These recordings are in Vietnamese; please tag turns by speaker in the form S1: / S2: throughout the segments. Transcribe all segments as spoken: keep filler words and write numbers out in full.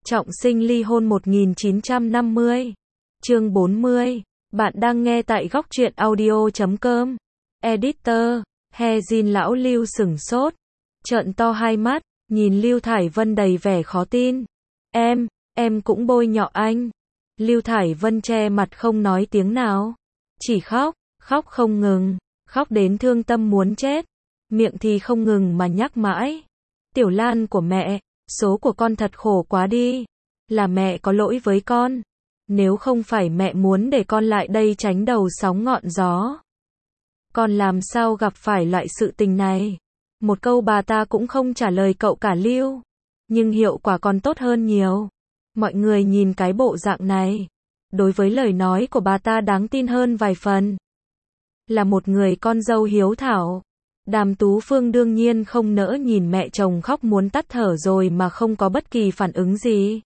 S1: Trọng sinh ly hôn một nghìn chín trăm năm mươi. Chương bốn mươi. Bạn đang nghe tại góc truyện audio chấm com. Editor. Hezin lão Lưu sửng sốt. Trợn to hai mắt, nhìn Lưu Thải Vân đầy vẻ khó tin. Em, em cũng bôi nhọ anh. Lưu Thải Vân che mặt không nói tiếng nào. Chỉ khóc, khóc không ngừng. Khóc đến thương tâm muốn chết. Miệng thì không ngừng mà nhắc mãi. Tiểu Lan của mẹ, số của con thật khổ quá đi. Là mẹ có lỗi với con. Nếu không phải mẹ muốn để con lại đây tránh đầu sóng ngọn gió, con làm sao gặp phải loại sự tình này. Một câu bà ta cũng không trả lời cậu cả Lưu. Nhưng hiệu quả còn tốt hơn nhiều. Mọi người nhìn cái bộ dạng này, đối với lời nói của bà ta đáng tin hơn vài phần. Là một người con dâu hiếu thảo, Đàm Tú Phương đương nhiên không nỡ nhìn mẹ chồng khóc muốn tắt thở rồi mà không có bất kỳ phản ứng gì.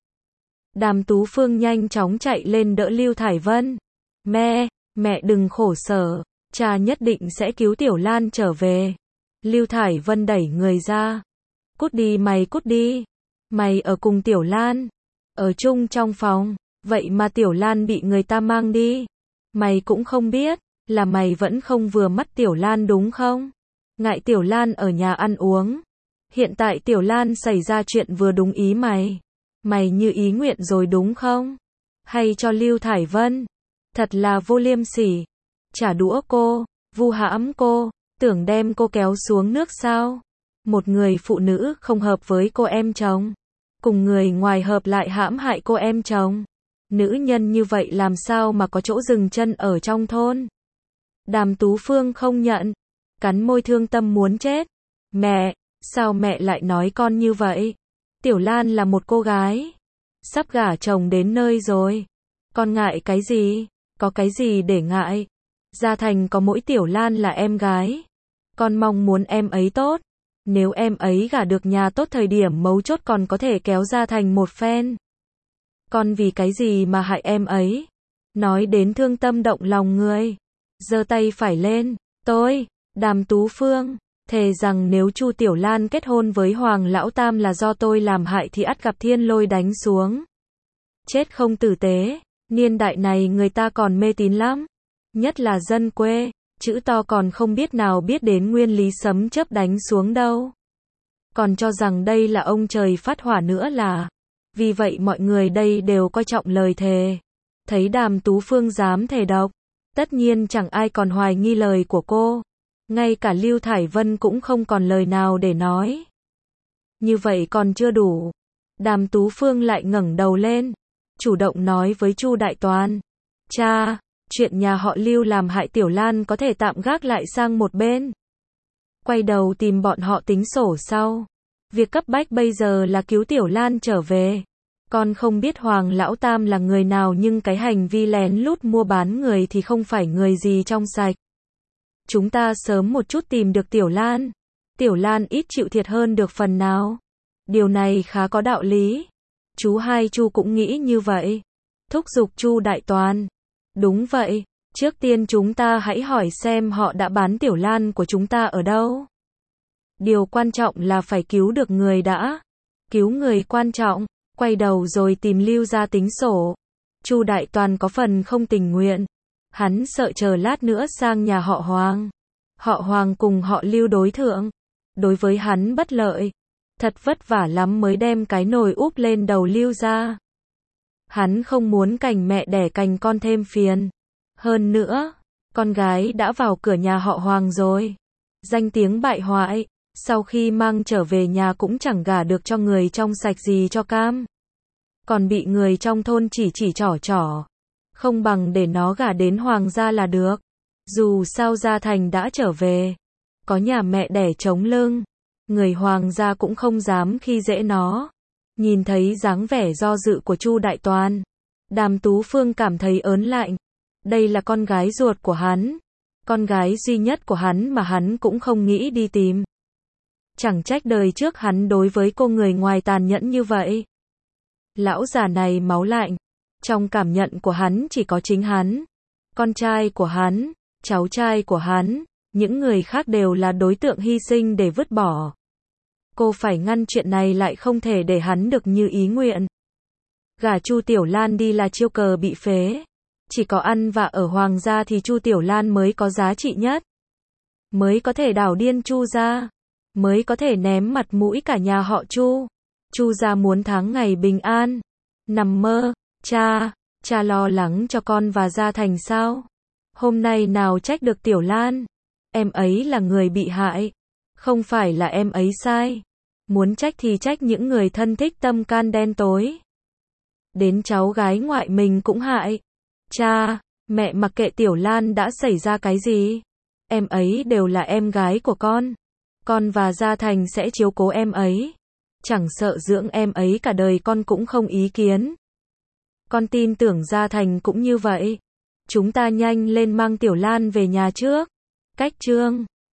S1: Đàm Tú Phương nhanh chóng chạy lên đỡ Lưu Thải Vân. Mẹ, mẹ đừng khổ sở, cha nhất định sẽ cứu Tiểu Lan trở về. Lưu Thải Vân đẩy người ra. Cút đi mày, cút đi. Mày ở cùng Tiểu Lan, ở chung trong phòng, vậy mà Tiểu Lan bị người ta mang đi. Mày cũng không biết, là mày vẫn không vừa mắt Tiểu Lan đúng không? Ngại Tiểu Lan ở nhà ăn uống. Hiện tại Tiểu Lan xảy ra chuyện vừa đúng ý mày. Mày như ý nguyện rồi đúng không? Hay cho Lưu Thải Vân? Thật là vô liêm sỉ. Trả đũa cô, vu hãm cô, tưởng đem cô kéo xuống nước sao? Một người phụ nữ không hợp với cô em chồng, cùng người ngoài hợp lại hãm hại cô em chồng. Nữ nhân như vậy làm sao mà có chỗ dừng chân ở trong thôn? Đàm Tú Phương không nhận, cắn môi thương tâm muốn chết. Mẹ, sao mẹ lại nói con như vậy? Tiểu Lan là một cô gái, sắp gả chồng đến nơi rồi. Con ngại cái gì? Có cái gì để ngại? Gia Thành có mỗi Tiểu Lan là em gái. Con mong muốn em ấy tốt. Nếu em ấy gả được nhà tốt thời điểm mấu chốt còn có thể kéo Gia Thành một phen. Con vì cái gì mà hại em ấy? Nói đến thương tâm động lòng người. Giơ tay phải lên. Tôi, Đàm Tú Phương, thề rằng nếu Chu Tiểu Lan kết hôn với Hoàng Lão Tam là do tôi làm hại thì ắt gặp thiên lôi đánh xuống. Chết không tử tế, niên đại này người ta còn mê tín lắm. Nhất là dân quê, chữ to còn không biết nào biết đến nguyên lý sấm chớp đánh xuống đâu. Còn cho rằng đây là ông trời phát hỏa nữa là. Vì vậy mọi người đây đều coi trọng lời thề. Thấy Đàm Tú Phương dám thề độc, tất nhiên chẳng ai còn hoài nghi lời của cô. Ngay cả Lưu Thải Vân cũng không còn lời nào để nói. Như vậy còn chưa đủ. Đàm Tú Phương lại ngẩng đầu lên, chủ động nói với Chu Đại Toàn. Cha, chuyện nhà họ Lưu làm hại Tiểu Lan có thể tạm gác lại sang một bên. Quay đầu tìm bọn họ tính sổ sau. Việc cấp bách bây giờ là cứu Tiểu Lan trở về. Con không biết Hoàng Lão Tam là người nào nhưng cái hành vi lén lút mua bán người thì không phải người gì trong sạch. Chúng ta sớm một chút tìm được Tiểu Lan. Tiểu Lan ít chịu thiệt hơn được phần nào. Điều này khá có đạo lý. Chú hai Chu cũng nghĩ như vậy. Thúc giục Chu Đại Toàn. Đúng vậy, trước tiên chúng ta hãy hỏi xem họ đã bán Tiểu Lan của chúng ta ở đâu. Điều quan trọng là phải cứu được người đã. Cứu người quan trọng, quay đầu rồi tìm Lưu ra tính sổ. Chu Đại Toàn có phần không tình nguyện. Hắn sợ chờ lát nữa sang nhà họ Hoàng. Họ Hoàng cùng họ Lưu đối thượng. Đối với hắn bất lợi. Thật vất vả lắm mới đem cái nồi úp lên đầu Lưu ra. Hắn không muốn cành mẹ đẻ cành con thêm phiền. Hơn nữa, con gái đã vào cửa nhà họ Hoàng rồi. Danh tiếng bại hoại, sau khi mang trở về nhà cũng chẳng gả được cho người trong sạch gì cho cam. Còn bị người trong thôn chỉ chỉ trỏ trỏ. Không bằng để nó gả đến Hoàng gia là được. Dù sao Gia Thành đã trở về, có nhà mẹ đẻ chống lưng, người Hoàng gia cũng không dám khi dễ nó. Nhìn thấy dáng vẻ do dự của Chu Đại Toàn, Đàm Tú Phương cảm thấy ớn lạnh. Đây là con gái ruột của hắn, con gái duy nhất của hắn mà hắn cũng không nghĩ đi tìm. Chẳng trách đời trước hắn đối với cô người ngoài tàn nhẫn như vậy. Lão già này máu lạnh. Trong cảm nhận của hắn chỉ có chính hắn, con trai của hắn, cháu trai của hắn, những người khác đều là đối tượng hy sinh để vứt bỏ. Cô phải ngăn chuyện này lại không thể để hắn được như ý nguyện. Gả Chu Tiểu Lan đi là chiêu cờ bị phế. Chỉ có ăn và ở Hoàng gia thì Chu Tiểu Lan mới có giá trị nhất. Mới có thể đảo điên Chu gia. Mới có thể ném mặt mũi cả nhà họ Chu. Chu gia muốn tháng ngày bình an. Nằm mơ, cha, cha lo lắng cho con và Gia Thành sao? Hôm nay nào trách được Tiểu Lan. Em ấy là người bị hại. Không phải là em ấy sai. Muốn trách thì trách những người thân thích tâm can đen tối. Đến cháu gái ngoại mình cũng hại. Cha, mẹ mặc kệ Tiểu Lan đã xảy ra cái gì. Em ấy đều là em gái của con. Con và Gia Thành sẽ chiếu cố em ấy. Chẳng sợ dưỡng em ấy cả đời con cũng không ý kiến. Con tin tưởng Gia Thành cũng như vậy. Chúng ta nhanh lên mang Tiểu Lan về nhà trước. Cách chương